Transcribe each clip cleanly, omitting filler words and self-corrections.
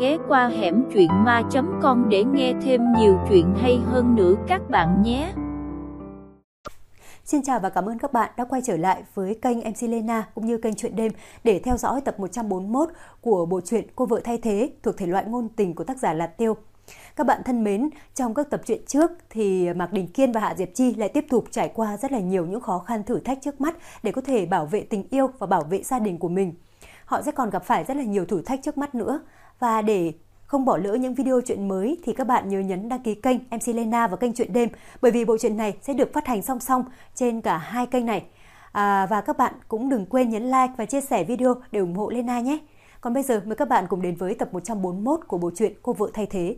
ghé qua hẻm truyện ma.com để nghe thêm nhiều chuyện hay hơn nữa các bạn nhé. Xin chào và cảm ơn các bạn đã quay trở lại với kênh MC Lena cũng như kênh Chuyện Đêm để theo dõi tập 141 của bộ truyện Cô Vợ Thay Thế thuộc thể loại ngôn tình của tác giả Lạt Tiêu. Các bạn thân mến, trong các tập truyện trước thì Mạc Đình Kiên và Hạ Diệp Chi lại tiếp tục trải qua rất là nhiều những khó khăn thử thách trước mắt để có thể bảo vệ tình yêu và bảo vệ gia đình của mình. Họ sẽ còn gặp phải rất là nhiều thử thách trước mắt nữa. Và để không bỏ lỡ những video truyện mới thì các bạn nhớ nhấn đăng ký kênh MC Lena và kênh Chuyện Đêm, bởi vì bộ truyện này sẽ được phát hành song song trên cả hai kênh này. Và các bạn cũng đừng quên nhấn like và chia sẻ video để ủng hộ Lena nhé. Còn bây giờ mời các bạn cùng đến với tập 141 của bộ truyện Cô Vợ Thay Thế.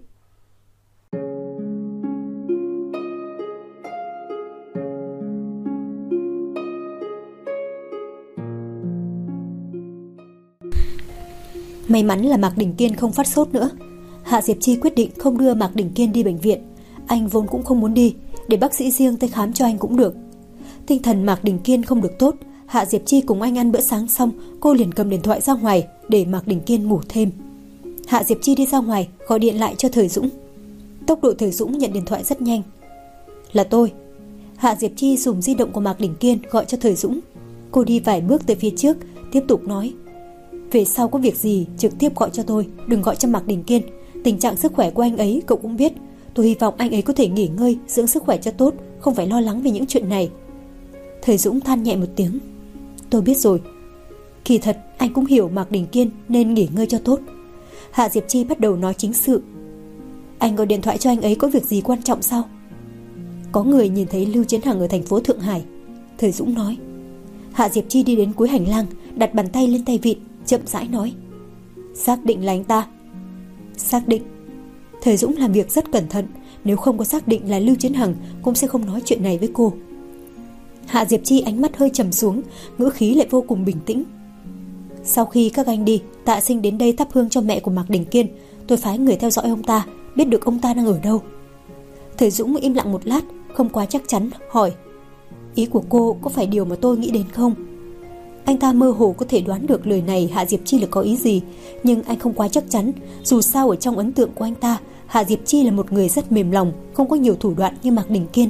May mắn là Mạc Đình Kiên không phát sốt nữa. Hạ Diệp Chi quyết định không đưa Mạc Đình Kiên đi bệnh viện. Anh vốn cũng không muốn đi, để bác sĩ riêng tới khám cho anh cũng được. Tinh thần Mạc Đình Kiên không được tốt. Hạ Diệp Chi cùng anh ăn bữa sáng xong, cô liền cầm điện thoại ra ngoài để Mạc Đình Kiên ngủ thêm. Hạ Diệp Chi đi ra ngoài gọi điện lại cho Thời Dũng. Tốc độ Thời Dũng nhận điện thoại rất nhanh. Là tôi. Hạ Diệp Chi dùng di động của Mạc Đình Kiên gọi cho Thời Dũng. Cô đi vài bước tới phía trước, tiếp tục nói: về sau có việc gì trực tiếp gọi cho tôi, đừng gọi cho Mạc Đình Kiên. Tình trạng sức khỏe của anh ấy cậu cũng biết. Tôi hy vọng anh ấy có thể nghỉ ngơi, dưỡng sức khỏe cho tốt, không phải lo lắng về những chuyện này. Thời Dũng than nhẹ một tiếng. Tôi biết rồi. Kỳ thật anh cũng hiểu Mạc Đình Kiên nên nghỉ ngơi cho tốt. Hạ Diệp Chi bắt đầu nói chính sự. Anh gọi điện thoại cho anh ấy có việc gì quan trọng sao? Có người nhìn thấy Lưu Chiến Hằng ở thành phố Thượng Hải. Thời Dũng nói. Hạ Diệp Chi đi đến cuối hành lang, đặt bàn tay lên tay vịn, chậm rãi nói. Xác định là anh ta. Xác định. Thời Dũng làm việc rất cẩn thận, nếu không có xác định là Lưu Chiến Hằng cũng sẽ không nói chuyện này với cô. Hạ Diệp Chi ánh mắt hơi trầm xuống, ngữ khí lại vô cùng bình tĩnh. Sau khi các anh đi, Tạ Sinh đến đây thắp hương cho mẹ của Mạc Đình Kiên. Tôi phái người theo dõi ông ta, biết được ông ta đang ở đâu. Thời Dũng im lặng một lát, không quá chắc chắn, hỏi. Ý của cô có phải điều mà tôi nghĩ đến không? Anh ta mơ hồ có thể đoán được lời này Hạ Diệp Chi là có ý gì, nhưng anh không quá chắc chắn. Dù sao ở trong ấn tượng của anh ta, Hạ Diệp Chi là một người rất mềm lòng, không có nhiều thủ đoạn như Mạc Đình Kiên.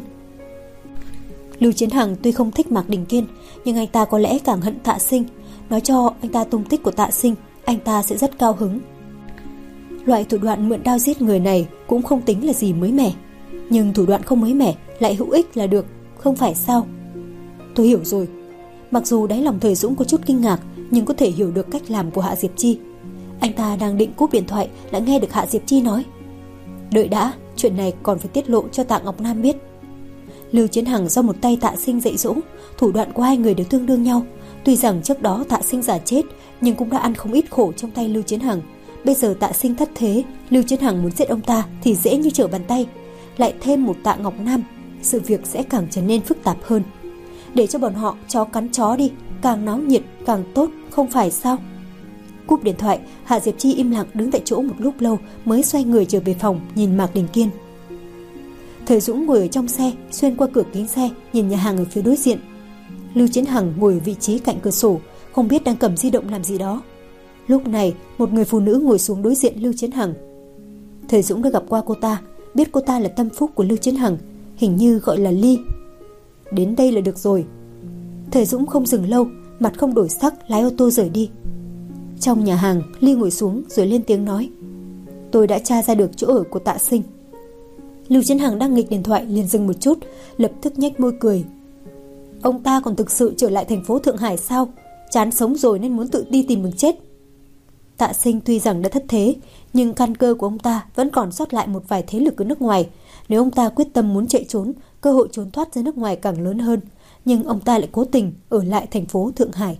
Lưu Chiến Hằng tuy không thích Mạc Đình Kiên, nhưng anh ta có lẽ càng hận Tạ Sinh. Nói cho anh ta tung tích của Tạ Sinh, anh ta sẽ rất cao hứng. Loại thủ đoạn mượn đao giết người này cũng không tính là gì mới mẻ, nhưng thủ đoạn không mới mẻ lại hữu ích là được, không phải sao? Tôi hiểu rồi. Mặc dù đáy lòng Thời Dũng có chút kinh ngạc, nhưng có thể hiểu được cách làm của Hạ Diệp Chi. Anh ta đang định cúp điện thoại đã nghe được Hạ Diệp Chi nói. Đợi đã, chuyện này còn phải tiết lộ cho Tạ Ngọc Nam biết. Lưu Chiến Hằng do một tay Tạ Sinh dạy dỗ, thủ đoạn của hai người đều tương đương nhau. Tuy rằng trước đó Tạ Sinh giả chết, nhưng cũng đã ăn không ít khổ trong tay Lưu Chiến Hằng. Bây giờ Tạ Sinh thất thế, Lưu Chiến Hằng muốn giết ông ta thì dễ như trở bàn tay. Lại thêm một Tạ Ngọc Nam, sự việc sẽ càng trở nên phức tạp hơn. Để cho bọn họ chó cắn chó đi, càng náo nhiệt càng tốt, không phải sao? Cúp điện thoại, Hạ Diệp Chi im lặng đứng tại chỗ một lúc lâu mới xoay người trở về phòng nhìn Mạc Đình Kiên. Thời Dũng ngồi ở trong xe, xuyên qua cửa kính xe nhìn nhà hàng ở phía đối diện. Lưu Chiến Hằng ngồi ở vị trí cạnh cửa sổ, không biết đang cầm di động làm gì đó. Lúc này một người phụ nữ ngồi xuống đối diện Lưu Chiến Hằng. Thời Dũng đã gặp qua cô ta, biết cô ta là tâm phúc của Lưu Chiến Hằng, hình như gọi là Ly. Đến đây là được rồi. Thời Dũng không dừng lâu, mặt không đổi sắc lái ô tô rời đi. Trong nhà hàng, Ly ngồi xuống rồi lên tiếng nói. Tôi đã tra ra được chỗ ở của Tạ Sinh. Lưu Chiến Hằng đang nghịch điện thoại liền dừng một chút, lập tức nhếch môi cười. Ông ta còn thực sự trở lại thành phố Thượng Hải sao? Chán sống rồi nên muốn tự đi tìm đường chết. Tạ Sinh tuy rằng đã thất thế, nhưng căn cơ của ông ta vẫn còn sót lại một vài thế lực ở nước ngoài. Nếu ông ta quyết tâm muốn chạy trốn, cơ hội trốn thoát ra nước ngoài càng lớn hơn. Nhưng ông ta lại cố tình ở lại thành phố Thượng Hải.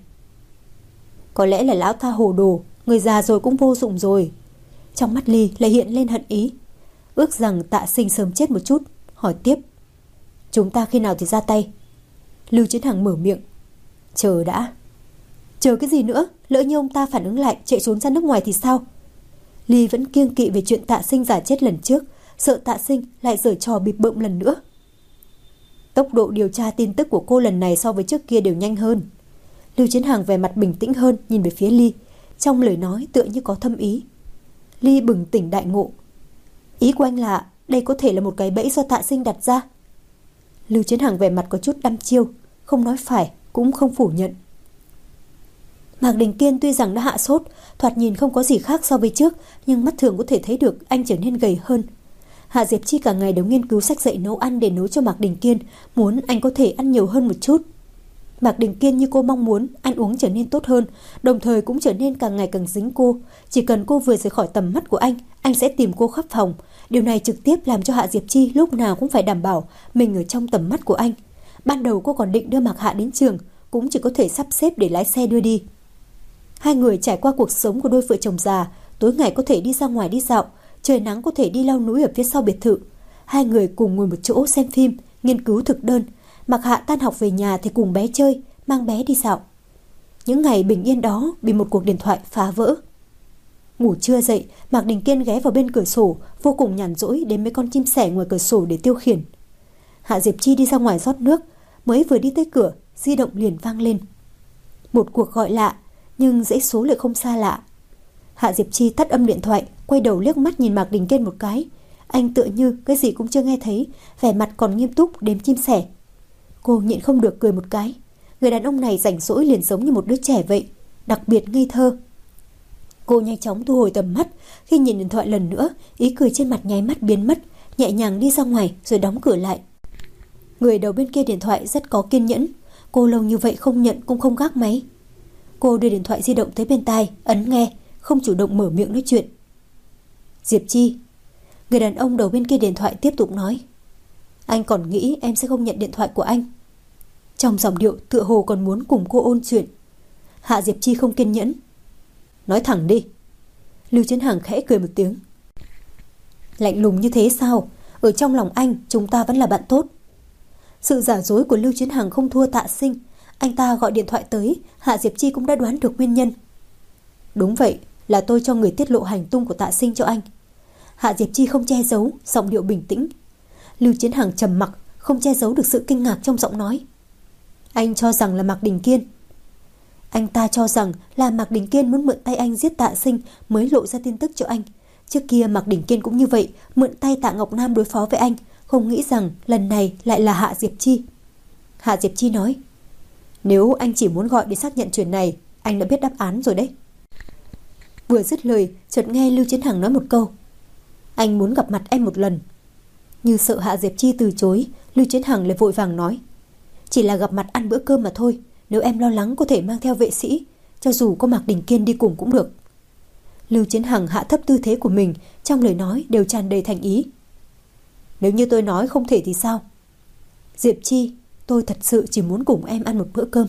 Có lẽ là lão ta hồ đồ, người già rồi cũng vô dụng rồi. Trong mắt Ly lại hiện lên hận ý. Ước rằng Tạ Sinh sớm chết một chút. Hỏi tiếp. Chúng ta khi nào thì ra tay? Lưu Chiến Hằng mở miệng. Chờ đã. Chờ cái gì nữa? Lỡ như ông ta phản ứng lại chạy trốn ra nước ngoài thì sao? Ly vẫn kiêng kỵ về chuyện Tạ Sinh giả chết lần trước, sợ Tạ Sinh lại giở trò bịp bợm lần nữa. Tốc độ điều tra tin tức của cô lần này so với trước kia đều nhanh hơn. Lưu Chiến Hằng vẻ mặt bình tĩnh hơn nhìn về phía Ly, trong lời nói tựa như có thâm ý. Ly bừng tỉnh đại ngộ. Ý của anh là đây có thể là một cái bẫy do Tạ Sinh đặt ra? Lưu Chiến Hằng vẻ mặt có chút đăm chiêu, không nói phải cũng không phủ nhận. Mạc Đình Kiên tuy rằng đã hạ sốt, thoạt nhìn không có gì khác so với trước, nhưng mắt thường có thể thấy được anh trở nên gầy hơn. Hạ Diệp Chi cả ngày đều nghiên cứu sách dạy nấu ăn để nấu cho Mạc Đình Kiên, muốn anh có thể ăn nhiều hơn một chút. Mạc Đình Kiên như cô mong muốn, ăn uống trở nên tốt hơn, đồng thời cũng trở nên càng ngày càng dính cô. Chỉ cần cô vừa rời khỏi tầm mắt của anh sẽ tìm cô khắp phòng. Điều này trực tiếp làm cho Hạ Diệp Chi lúc nào cũng phải đảm bảo mình ở trong tầm mắt của anh. Ban đầu cô còn định đưa Mạc Hạ đến trường, cũng chỉ có thể sắp xếp để lái xe đưa đi. Hai người trải qua cuộc sống của đôi vợ chồng già, tối ngày có thể đi ra ngoài đi dạo, trời nắng có thể đi leo núi ở phía sau biệt thự. Hai người cùng ngồi một chỗ xem phim, nghiên cứu thực đơn. Mạc Hạ tan học về nhà thì cùng bé chơi, mang bé đi dạo. Những ngày bình yên đó bị một cuộc điện thoại phá vỡ. Ngủ trưa dậy, Mạc Đình Kiên ghé vào bên cửa sổ, vô cùng nhàn rỗi đến mấy con chim sẻ ngoài cửa sổ để tiêu khiển. Hạ Diệp Chi đi ra ngoài rót nước, mới vừa đi tới cửa, di động liền vang lên. Một cuộc gọi lạ, nhưng dãy số lại không xa lạ. Hạ Diệp Chi tắt âm điện thoại, quay đầu liếc mắt nhìn Mạc Đình Kiên một cái. Anh tựa như cái gì cũng chưa nghe thấy, vẻ mặt còn nghiêm túc đếm chim sẻ. Cô nhịn không được cười một cái. Người đàn ông này rảnh rỗi liền giống như một đứa trẻ vậy, đặc biệt ngây thơ. Cô nhanh chóng thu hồi tầm mắt. Khi nhìn điện thoại lần nữa, ý cười trên mặt nháy mắt biến mất, nhẹ nhàng đi ra ngoài rồi đóng cửa lại. Người đầu bên kia điện thoại rất có kiên nhẫn. Cô lâu như vậy không nhận cũng không gác máy. Cô đưa điện thoại di động tới bên tai, ấn nghe, không chủ động mở miệng nói chuyện. Diệp Chi. Người đàn ông đầu bên kia điện thoại tiếp tục nói. Anh còn nghĩ em sẽ không nhận điện thoại của anh. Trong giọng điệu tựa hồ còn muốn cùng cô ôn chuyện. Hạ Diệp Chi không kiên nhẫn. Nói thẳng đi. Lưu Chiến Hằng khẽ cười một tiếng. Lạnh lùng như thế sao? Ở trong lòng anh chúng ta vẫn là bạn tốt. Sự giả dối của Lưu Chiến Hằng không thua Tạ Sinh. Anh ta gọi điện thoại tới, Hạ Diệp Chi cũng đã đoán được nguyên nhân. Đúng vậy, là tôi cho người tiết lộ hành tung của Tạ Sinh cho anh. Hạ Diệp Chi không che giấu, giọng điệu bình tĩnh. Lưu Chiến Hằng trầm mặc, không che giấu được sự kinh ngạc trong giọng nói. Anh cho rằng là Mạc Đình Kiên. Anh ta cho rằng là Mạc Đình Kiên muốn mượn tay anh giết Tạ Sinh mới lộ ra tin tức cho anh. Trước kia Mạc Đình Kiên cũng như vậy, mượn tay Tạ Ngọc Nam đối phó với anh, không nghĩ rằng lần này lại là Hạ Diệp Chi. Hạ Diệp Chi nói. Nếu anh chỉ muốn gọi để xác nhận chuyện này, anh đã biết đáp án rồi đấy. Vừa dứt lời, chợt nghe Lưu Chiến Hằng nói một câu. Anh muốn gặp mặt em một lần. Như sợ Hạ Diệp Chi từ chối, Lưu Chiến Hằng lại vội vàng nói. Chỉ là gặp mặt ăn bữa cơm mà thôi. Nếu em lo lắng có thể mang theo vệ sĩ, cho dù có Mạc Đình Kiên đi cùng cũng được. Lưu Chiến Hằng hạ thấp tư thế của mình, trong lời nói đều tràn đầy thành ý. Nếu như tôi nói không thể thì sao? Diệp Chi, tôi thật sự chỉ muốn cùng em ăn một bữa cơm.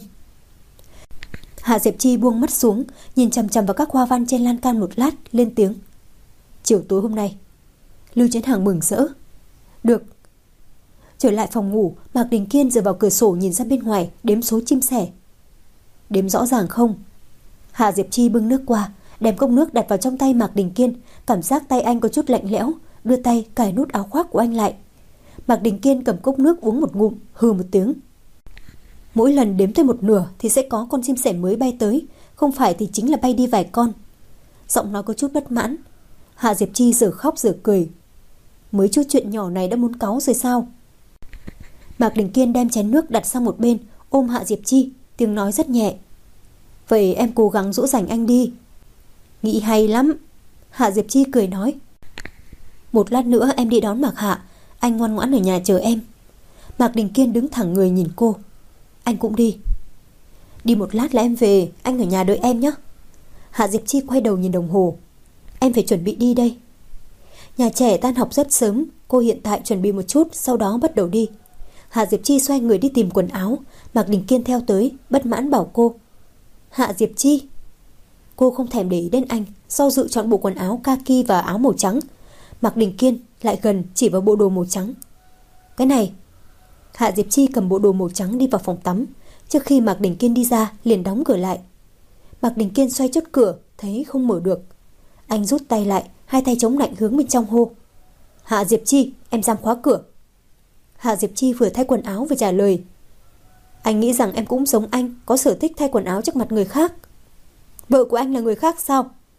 Hạ Diệp Chi buông mắt xuống, nhìn chằm chằm vào các hoa văn trên lan can một lát, lên tiếng. Chiều tối hôm nay. Lưu Chiến Hằng mừng rỡ. Được. Trở lại phòng ngủ, Mạc Đình Kiên dựa vào cửa sổ nhìn ra bên ngoài, đếm số chim sẻ. Đếm rõ ràng không? Hạ Diệp Chi bưng nước qua, đem cốc nước đặt vào trong tay Mạc Đình Kiên, cảm giác tay anh có chút lạnh lẽo, đưa tay cài nút áo khoác của anh lại. Mạc Đình Kiên cầm cốc nước uống một ngụm, hừ một tiếng. Mỗi lần đếm tới một nửa thì sẽ có con chim sẻ mới bay tới, không phải thì chính là bay đi vài con. Giọng nói có chút bất mãn. Hạ Diệp Chi giờ khóc giờ cười. Mới chút chuyện nhỏ này đã muốn cáu rồi sao? Mạc Đình Kiên đem chén nước đặt sang một bên, ôm Hạ Diệp Chi, tiếng nói rất nhẹ. Vậy em cố gắng dỗ dành anh đi. Nghĩ hay lắm. Hạ Diệp Chi cười nói. Một lát nữa em đi đón Mạc Hạ, anh ngoan ngoãn ở nhà chờ em. Mạc Đình Kiên đứng thẳng người nhìn cô. Anh cũng đi. Đi một lát là em về, anh ở nhà đợi em nhé. Hạ Diệp Chi quay đầu nhìn đồng hồ. Em phải chuẩn bị đi đây. Nhà trẻ tan học rất sớm, cô hiện tại chuẩn bị một chút, sau đó bắt đầu đi. Hạ Diệp Chi xoay người đi tìm quần áo, Mạc Đình Kiên theo tới, bất mãn bảo cô. Hạ Diệp Chi. Cô không thèm để ý đến anh, do dự chọn bộ quần áo kaki và áo màu trắng. Mạc Đình Kiên lại gần chỉ vào bộ đồ màu trắng. Cái này. Hạ Diệp Chi cầm bộ đồ màu trắng đi vào phòng tắm. Trước khi Mạc Đình Kiên đi ra liền đóng cửa lại. Mạc Đình Kiên xoay chốt cửa, thấy không mở được. Anh rút tay lại, hai tay chống lạnh hướng bên trong hô. Hạ Diệp Chi, em giam khóa cửa. Hạ Diệp Chi vừa thay quần áo vừa trả lời. Anh nghĩ rằng em cũng giống anh, có sở thích thay quần áo trước mặt người khác. Vợ của anh là người khác sao?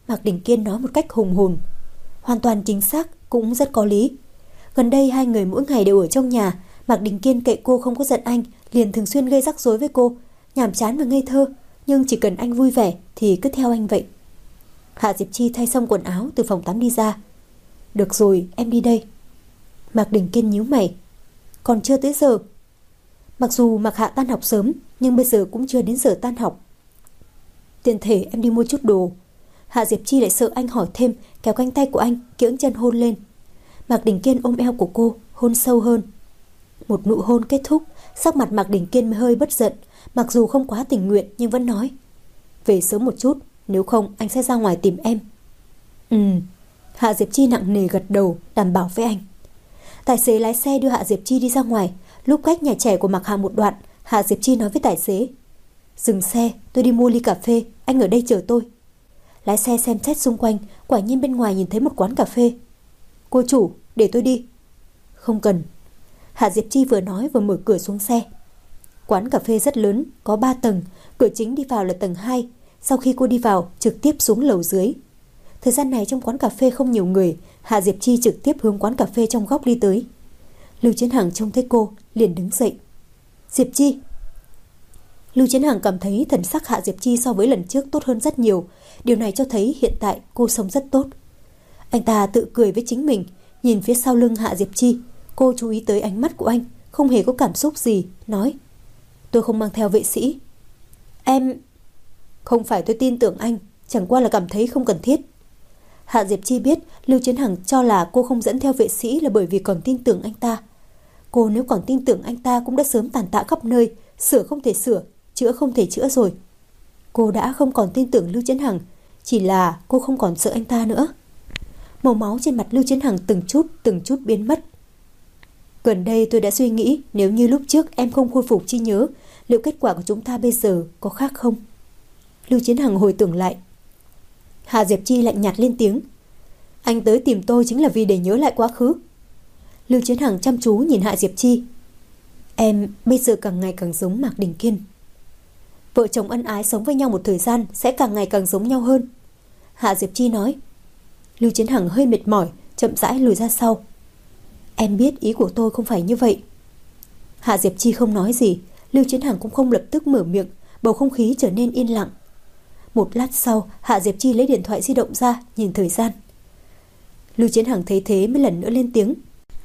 Mạc Đình Kiên nói một cách hùng hồn. Hoàn toàn chính xác, cũng rất có lý. Gần đây hai người mỗi ngày đều ở trong nhà. Mạc Đình Kiên kệ cô không có giận anh, liền thường xuyên gây rắc rối với cô, nhàm chán và ngây thơ, nhưng chỉ cần anh vui vẻ thì cứ theo anh vậy. Hạ Diệp Chi thay xong quần áo từ phòng tắm đi ra. Được rồi, em đi đây. Mạc Đình Kiên nhíu mày. Còn chưa tới giờ. Mặc dù Mạc Hạ tan học sớm, nhưng bây giờ cũng chưa đến giờ tan học. Tiện thể em đi mua chút đồ. Hạ Diệp Chi lại sợ anh hỏi thêm, kéo cánh tay của anh, kiễng chân hôn lên. Mạc Đình Kiên ôm eo của cô, hôn sâu hơn. Một nụ hôn kết thúc, sắc mặt Mạc Đình Kiên mới hơi bất giận, mặc dù không quá tình nguyện nhưng vẫn nói. Về sớm một chút, nếu không anh sẽ ra ngoài tìm em. Hạ Diệp Chi nặng nề gật đầu, đảm bảo với anh. Tài xế lái xe đưa Hạ Diệp Chi đi ra ngoài. Lúc cách nhà trẻ của Mạc Hạ một đoạn, Hạ Diệp Chi nói với tài xế. Dừng xe, tôi đi mua ly cà phê, anh ở đây chờ tôi. Lái xe xem xét xung quanh, quả nhiên bên ngoài nhìn thấy một quán cà phê. Cô chủ, để tôi đi. Không cần. Hạ Diệp Chi vừa nói vừa mở cửa xuống xe. Quán cà phê rất lớn, có 3 tầng, cửa chính đi vào là tầng 2. Sau khi cô đi vào, trực tiếp xuống lầu dưới. Thời gian này trong quán cà phê không nhiều người, Hạ Diệp Chi trực tiếp hướng quán cà phê trong góc đi tới. Lưu Chiến Hằng trông thấy cô, liền đứng dậy. Diệp Chi. Lưu Chiến Hằng cảm thấy thần sắc Hạ Diệp Chi so với lần trước tốt hơn rất nhiều. Điều này cho thấy hiện tại cô sống rất tốt. Anh ta tự cười với chính mình, nhìn phía sau lưng Hạ Diệp Chi. Cô chú ý tới ánh mắt của anh, không hề có cảm xúc gì, nói. Tôi không mang theo vệ sĩ. Em... Không phải tôi tin tưởng anh, chẳng qua là cảm thấy không cần thiết. Hạ Diệp Chi biết Lưu Chiến Hằng cho là cô không dẫn theo vệ sĩ là bởi vì còn tin tưởng anh ta. Cô nếu còn tin tưởng anh ta cũng đã sớm tàn tạ khắp nơi, sửa không thể sửa, chữa không thể chữa rồi. Cô đã không còn tin tưởng Lưu Chiến Hằng, chỉ là cô không còn sợ anh ta nữa. Màu máu trên mặt Lưu Chiến Hằng từng chút biến mất. Gần đây tôi đã suy nghĩ, nếu như lúc trước em không khôi phục trí nhớ, liệu kết quả của chúng ta bây giờ có khác không? Lưu Chiến Hằng hồi tưởng lại. Hạ Diệp Chi lạnh nhạt lên tiếng. Anh tới tìm tôi chính là vì để nhớ lại quá khứ. Lưu Chiến Hằng chăm chú nhìn Hạ Diệp Chi. Em bây giờ càng ngày càng giống Mạc Đình Kiên. Vợ chồng ân ái sống với nhau một thời gian sẽ càng ngày càng giống nhau hơn. Hạ Diệp Chi nói. Lưu Chiến Hằng hơi mệt mỏi, chậm rãi lùi ra sau. Em biết ý của tôi không phải như vậy. Hạ Diệp Chi không nói gì. Lưu Chiến Hằng cũng không lập tức mở miệng. Bầu không khí trở nên yên lặng. Một lát sau, Hạ Diệp Chi lấy điện thoại di động ra, nhìn thời gian. Lưu Chiến Hằng thấy thế mới lần nữa lên tiếng.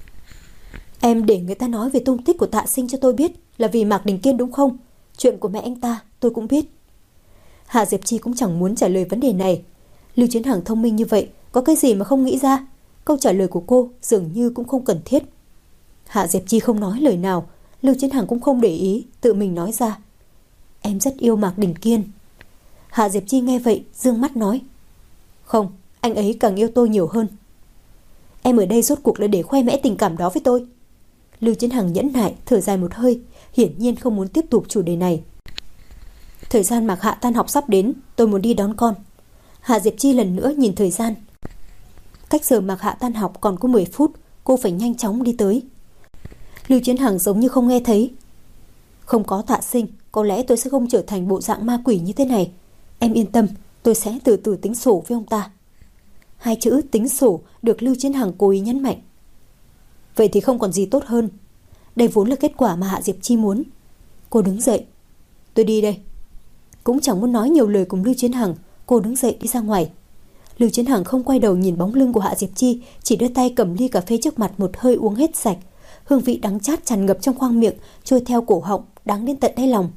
Em để người ta nói về tung tích của Tạ Sinh cho tôi biết là vì Mạc Đình Kiên đúng không? Chuyện của mẹ anh ta tôi cũng biết. Hạ Diệp Chi cũng chẳng muốn trả lời vấn đề này. Lưu Chiến Hằng thông minh như vậy, có cái gì mà không nghĩ ra? Câu trả lời của cô dường như cũng không cần thiết. Hạ Diệp Chi không nói lời nào. Lưu Chiến Hằng cũng không để ý, tự mình nói ra. Em rất yêu Mạc Đình Kiên. Hạ Diệp Chi nghe vậy, dương mắt nói. Không, anh ấy càng yêu tôi nhiều hơn. Em ở đây rốt cuộc là để khoe mẽ tình cảm đó với tôi. Lưu Chiến Hằng nhẫn nại, thở dài một hơi, hiển nhiên không muốn tiếp tục chủ đề này. Thời gian Mạc Hạ tan học sắp đến, tôi muốn đi đón con. Hạ Diệp Chi lần nữa nhìn thời gian. Cách giờ Mạc Hạ tan học còn có 10 phút, cô phải nhanh chóng đi tới. Lưu Chiến Hằng giống như không nghe thấy. Không có Tạ Sinh, có lẽ tôi sẽ không trở thành bộ dạng ma quỷ như thế này. Em yên tâm, tôi sẽ từ từ tính sổ với ông ta. Hai chữ tính sổ được Lưu Chiến Hằng cố ý nhấn mạnh. Vậy thì không còn gì tốt hơn. Đây vốn là kết quả mà Hạ Diệp Chi muốn. Cô đứng dậy. Tôi đi đây. Cũng chẳng muốn nói nhiều lời cùng Lưu Chiến Hằng, cô đứng dậy đi ra ngoài. Lưu Chiến Hằng không quay đầu nhìn bóng lưng của Hạ Diệp Chi, chỉ đưa tay cầm ly cà phê trước mặt một hơi uống hết sạch. Hương vị đắng chát tràn ngập trong khoang miệng, trôi theo cổ họng, đáng đến tận đáy lòng.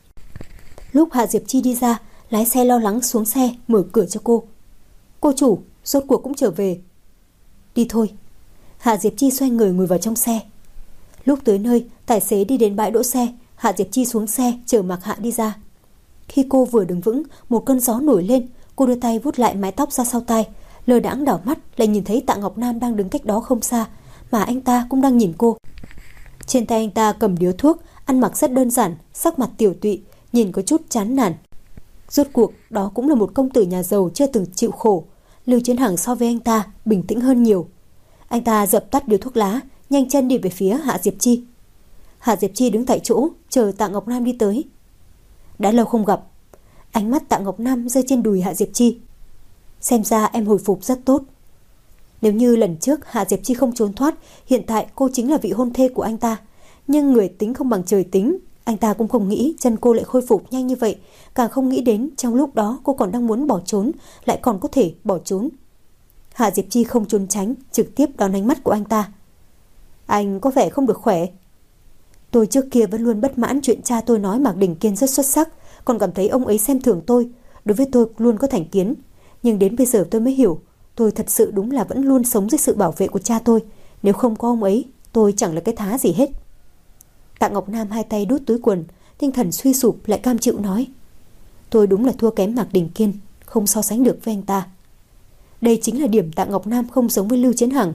Lúc Hạ Diệp Chi đi ra, lái xe lo lắng xuống xe, mở cửa cho cô. Cô chủ, rốt cuộc cũng trở về. Đi thôi. Hạ Diệp Chi xoay người ngồi vào trong xe. Lúc tới nơi, tài xế đi đến bãi đỗ xe, Hạ Diệp Chi xuống xe chở Mạc Hạ đi ra. Khi cô vừa đứng vững, một cơn gió nổi lên, cô đưa tay vuốt lại mái tóc ra sau tai, lơ đãng đảo mắt lại nhìn thấy Tạ Ngọc Nam đang đứng cách đó không xa, mà anh ta cũng đang nhìn cô. Trên tay anh ta cầm điếu thuốc, ăn mặc rất đơn giản, sắc mặt tiểu tụy, nhìn có chút chán nản. Rốt cuộc đó cũng là một công tử nhà giàu chưa từng chịu khổ. Lưu Chiến Hằng so với anh ta bình tĩnh hơn nhiều. Anh ta dập tắt điếu thuốc lá, nhanh chân đi về phía Hạ Diệp Chi. Hạ Diệp Chi đứng tại chỗ chờ Tạ Ngọc Nam đi tới. Đã lâu không gặp. Ánh mắt Tạ Ngọc Nam rơi trên đùi Hạ Diệp Chi. Xem ra em hồi phục rất tốt. Nếu như lần trước Hạ Diệp Chi không trốn thoát, hiện tại cô chính là vị hôn thê của anh ta. Nhưng người tính không bằng trời tính, anh ta cũng không nghĩ chân cô lại khôi phục nhanh như vậy, càng không nghĩ đến trong lúc đó cô còn đang muốn bỏ trốn, lại còn có thể bỏ trốn. Hạ Diệp Chi không trốn tránh, trực tiếp đón ánh mắt của anh ta. Anh có vẻ không được khỏe. Tôi trước kia vẫn luôn bất mãn chuyện cha tôi nói Mạc Đình Kiên rất xuất sắc, còn cảm thấy ông ấy xem thường tôi, đối với tôi luôn có thành kiến. Nhưng đến bây giờ tôi mới hiểu, tôi thật sự đúng là vẫn luôn sống dưới sự bảo vệ của cha tôi. Nếu không có ông ấy, tôi chẳng là cái thá gì hết. Tạ Ngọc Nam hai tay đút túi quần, tinh thần suy sụp lại cam chịu nói. Tôi đúng là thua kém Mạc Đình Kiên, không so sánh được với anh ta. Đây chính là điểm Tạ Ngọc Nam không giống với Lưu Chiến Hằng.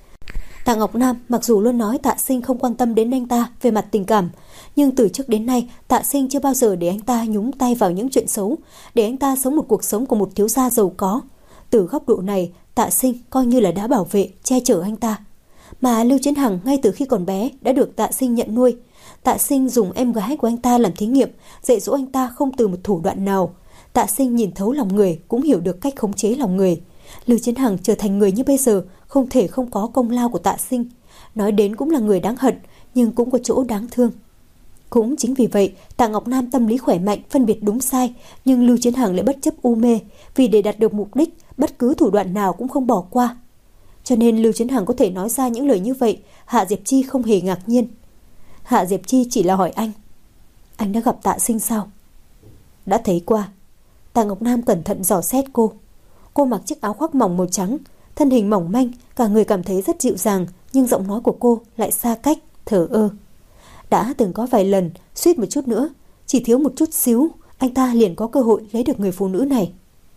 Tạ Ngọc Nam mặc dù luôn nói Tạ Sinh không quan tâm đến anh ta về mặt tình cảm, nhưng từ trước đến nay Tạ Sinh chưa bao giờ để anh ta nhúng tay vào những chuyện xấu, để anh ta sống một cuộc sống của một thiếu gia giàu có. Từ góc độ này, Tạ Sinh coi như là đã bảo vệ, che chở anh ta. Mà Lưu Chiến Hằng ngay từ khi còn bé đã được Tạ Sinh nhận nuôi. Tạ Sinh dùng em gái của anh ta làm thí nghiệm, dạy dỗ anh ta không từ một thủ đoạn nào. Tạ Sinh nhìn thấu lòng người, cũng hiểu được cách khống chế lòng người. Lưu Chiến Hằng trở thành người như bây giờ không thể không có công lao của Tạ Sinh. Nói đến cũng là người đáng hận, nhưng cũng có chỗ đáng thương. Cũng chính vì vậy, Tạ Ngọc Nam tâm lý khỏe mạnh, phân biệt đúng sai, nhưng Lưu Chiến Hằng lại bất chấp u mê, vì để đạt được mục đích, bất cứ thủ đoạn nào cũng không bỏ qua. Cho nên Lưu Chiến Hằng có thể nói ra những lời như vậy, Hạ Diệp Chi không hề ngạc nhiên. Hạ Diệp Chi chỉ là hỏi anh đã gặp Tạ Sinh sao? Đã thấy qua. Tạ Ngọc Nam cẩn thận dò xét cô. Cô mặc chiếc áo khoác mỏng màu trắng, thân hình mỏng manh, cả người cảm thấy rất dịu dàng, nhưng giọng nói của cô lại xa cách, thờ ơ. Đã từng có vài lần, suýt một chút nữa, chỉ thiếu một chút xíu, anh ta liền có cơ hội lấy được người phụ nữ này.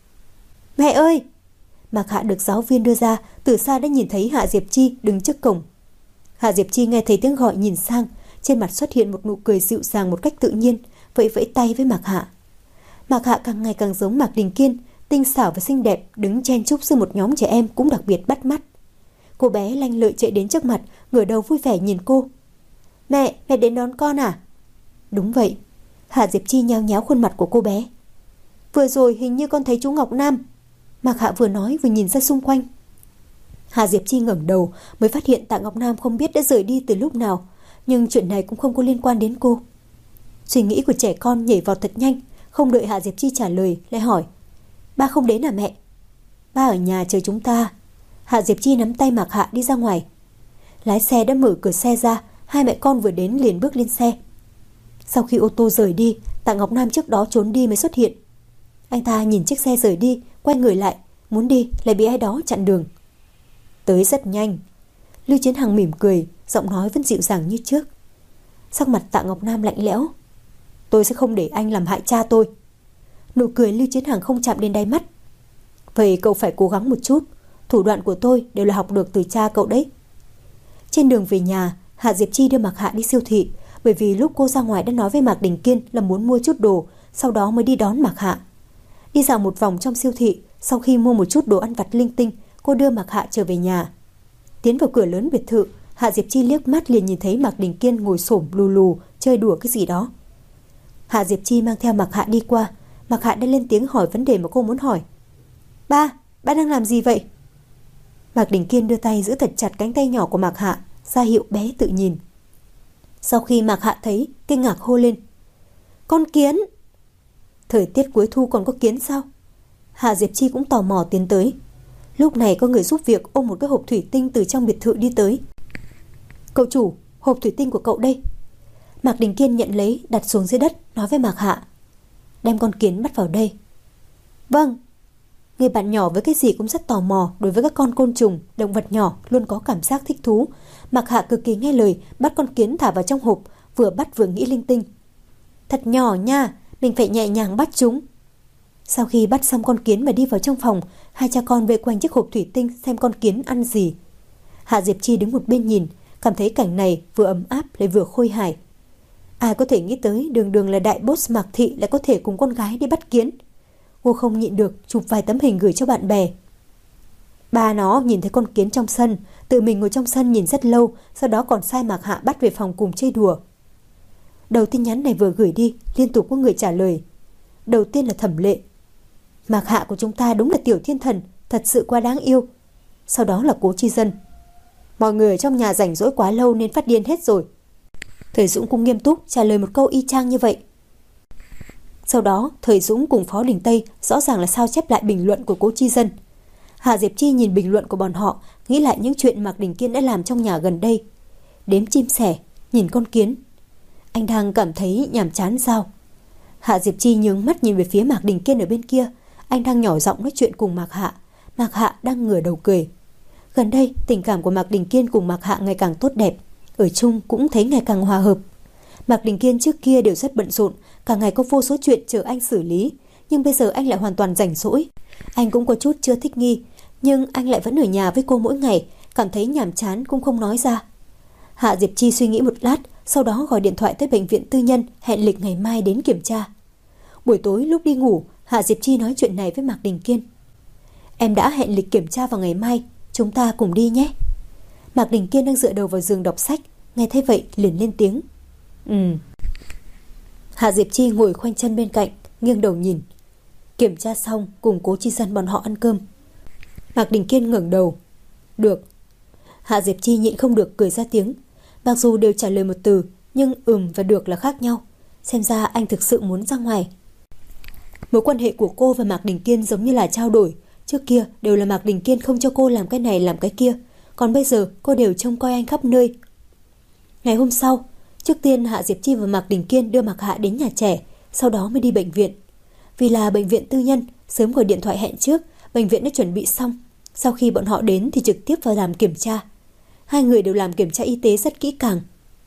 Mẹ ơi! Mạc Hạ được giáo viên đưa ra, từ xa đã nhìn thấy Hạ Diệp Chi đứng trước cổng. Hạ Diệp Chi nghe thấy tiếng gọi nhìn sang, trên mặt xuất hiện một nụ cười dịu dàng một cách tự nhiên, vẫy vẫy tay với Mạc Hạ. Mạc Hạ càng ngày càng giống Mạc Đình Kiên, tinh xảo và xinh đẹp, đứng chen chúc giữa một nhóm trẻ em cũng đặc biệt bắt mắt. Cô bé lanh lợi chạy đến trước mặt, ngửa đầu vui vẻ nhìn cô. Mẹ đến đón con à? Đúng vậy. Hạ Diệp Chi nhao nháo khuôn mặt của cô bé. Vừa rồi hình như con thấy chú Ngọc Nam. Mạc Hạ vừa nói vừa nhìn ra xung quanh. Hạ Diệp Chi ngẩng đầu mới phát hiện Tạ Ngọc Nam không biết đã rời đi từ lúc nào, nhưng chuyện này cũng không có liên quan đến cô. Suy nghĩ của trẻ con nhảy vào thật nhanh, không đợi Hạ Diệp Chi trả lời lại hỏi. Ba không đến à mẹ? Ba ở nhà chờ chúng ta. Hạ Diệp Chi nắm tay Mạc Hạ đi ra ngoài. Lái xe đã mở cửa xe ra, hai mẹ con vừa đến liền bước lên xe. Sau khi ô tô rời đi, Tạ Ngọc Nam trước đó trốn đi mới xuất hiện. Anh ta nhìn chiếc xe rời đi, quay người lại, muốn đi lại bị ai đó chặn đường. Tới rất nhanh. Lưu Chiến Hằng mỉm cười, giọng nói vẫn dịu dàng như trước. Sắc mặt Tạ Ngọc Nam lạnh lẽo. Tôi sẽ không để anh làm hại cha tôi. Nụ cười Lưu Chiến Hằng không chạm đến đáy mắt. Vậy cậu phải cố gắng một chút, thủ đoạn của tôi đều là học được từ cha cậu đấy. Trên đường về nhà, Hạ Diệp Chi đưa Mạc Hạ đi siêu thị, bởi vì lúc cô ra ngoài đã nói với Mạc Đình Kiên là muốn mua chút đồ, sau đó mới đi đón Mạc Hạ. Đi dạo một vòng trong siêu thị, sau khi mua một chút đồ ăn vặt linh tinh, cô đưa Mạc Hạ trở về nhà. Tiến vào cửa lớn biệt thự, Hạ Diệp Chi liếc mắt liền nhìn thấy Mạc Đình Kiên ngồi xổm lù lù chơi đùa cái gì đó. Hạ Diệp Chi mang theo Mạc Hạ đi qua. Mạc Hạ đã lên tiếng hỏi vấn đề mà cô muốn hỏi. Ba đang làm gì vậy? Mạc Đình Kiên đưa tay giữ thật chặt cánh tay nhỏ của Mạc Hạ, ra hiệu bé tự nhìn. Sau khi Mạc Hạ thấy, kinh ngạc hô lên. Con kiến! Thời tiết cuối thu còn có kiến sao? Hạ Diệp Chi cũng tò mò tiến tới. Lúc này có người giúp việc ôm một cái hộp thủy tinh từ trong biệt thự đi tới. Cậu chủ, hộp thủy tinh của cậu đây. Mạc Đình Kiên nhận lấy, đặt xuống dưới đất, nói với Mạc Hạ. Đem con kiến bắt vào đây. Vâng. Người bạn nhỏ với cái gì cũng rất tò mò, đối với các con côn trùng, động vật nhỏ luôn có cảm giác thích thú. Mạc Hạ cực kỳ nghe lời, bắt con kiến thả vào trong hộp, vừa bắt vừa nghĩ linh tinh. Thật nhỏ nha, mình phải nhẹ nhàng bắt chúng. Sau khi bắt xong con kiến và đi vào trong phòng, hai cha con vây quanh chiếc hộp thủy tinh xem con kiến ăn gì. Hạ Diệp Chi đứng một bên nhìn, cảm thấy cảnh này vừa ấm áp lại vừa khôi hài. Ai có thể nghĩ tới đường là đại boss Mạc Thị lại có thể cùng con gái đi bắt kiến. Cô không nhịn được chụp vài tấm hình gửi cho bạn bè. Ba nó nhìn thấy con kiến trong sân, tự mình ngồi trong sân nhìn rất lâu, sau đó còn sai Mạc Hạ bắt về phòng cùng chơi đùa. Đầu tin nhắn này vừa gửi đi, liên tục có người trả lời. Đầu tiên là Thẩm Lệ. Mạc Hạ của chúng ta đúng là tiểu thiên thần, thật sự quá đáng yêu. Sau đó là Cố Chi Dân. Mọi người ở trong nhà rảnh rỗi quá lâu nên phát điên hết rồi. Thời Dũng cũng nghiêm túc trả lời một câu y chang như vậy. Sau đó, Thời Dũng cùng Phó Đình Tây rõ ràng là sao chép lại bình luận của Cố Chi Dân. Hạ Diệp Chi nhìn bình luận của bọn họ, nghĩ lại những chuyện Mạc Đình Kiên đã làm trong nhà gần đây. Đếm chim sẻ, nhìn con kiến. Anh đang cảm thấy nhàm chán sao? Hạ Diệp Chi nhướng mắt nhìn về phía Mạc Đình Kiên ở bên kia. Anh đang nhỏ giọng nói chuyện cùng Mạc Hạ. Mạc Hạ đang ngửa đầu cười. Gần đây, tình cảm của Mạc Đình Kiên cùng Mạc Hạ ngày càng tốt đẹp. Ở chung cũng thấy ngày càng hòa hợp. Mạc Đình Kiên trước kia đều rất bận rộn, cả ngày có vô số chuyện chờ anh xử lý. Nhưng bây giờ anh lại hoàn toàn rảnh rỗi. Anh cũng có chút chưa thích nghi, nhưng anh lại vẫn ở nhà với cô mỗi ngày, cảm thấy nhàm chán cũng không nói ra. Hạ Diệp Chi suy nghĩ một lát, sau đó gọi điện thoại tới bệnh viện tư nhân, hẹn lịch ngày mai đến kiểm tra. Buổi tối lúc đi ngủ, Hạ Diệp Chi nói chuyện này với Mạc Đình Kiên. Em đã hẹn lịch kiểm tra vào ngày mai, chúng ta cùng đi nhé. Mạc Đình Kiên đang dựa đầu vào giường đọc sách, nghe thấy vậy liền lên tiếng. Hạ Diệp Chi ngồi khoanh chân bên cạnh, nghiêng đầu nhìn. Kiểm tra xong cùng Cố Chi Dân bọn họ ăn cơm. Mạc Đình Kiên ngẩng đầu. Được. Hạ Diệp Chi nhịn không được cười ra tiếng. Mặc dù đều trả lời một từ, nhưng và được là khác nhau. Xem ra anh thực sự muốn ra ngoài. Mối quan hệ của cô và Mạc Đình Kiên giống như là trao đổi. Trước kia đều là Mạc Đình Kiên không cho cô làm cái này làm cái kia, còn bây giờ cô đều trông coi anh khắp nơi. Ngày hôm sau, trước tiên Hạ Diệp Chi và Mạc Đình Kiên đưa Mạc Hạ đến nhà trẻ, sau đó mới đi bệnh viện. Vì là bệnh viện tư nhân, sớm gọi điện thoại hẹn trước, bệnh viện đã chuẩn bị xong. Sau khi bọn họ đến thì trực tiếp vào làm kiểm tra. Hai người đều làm kiểm tra y tế rất kỹ càng.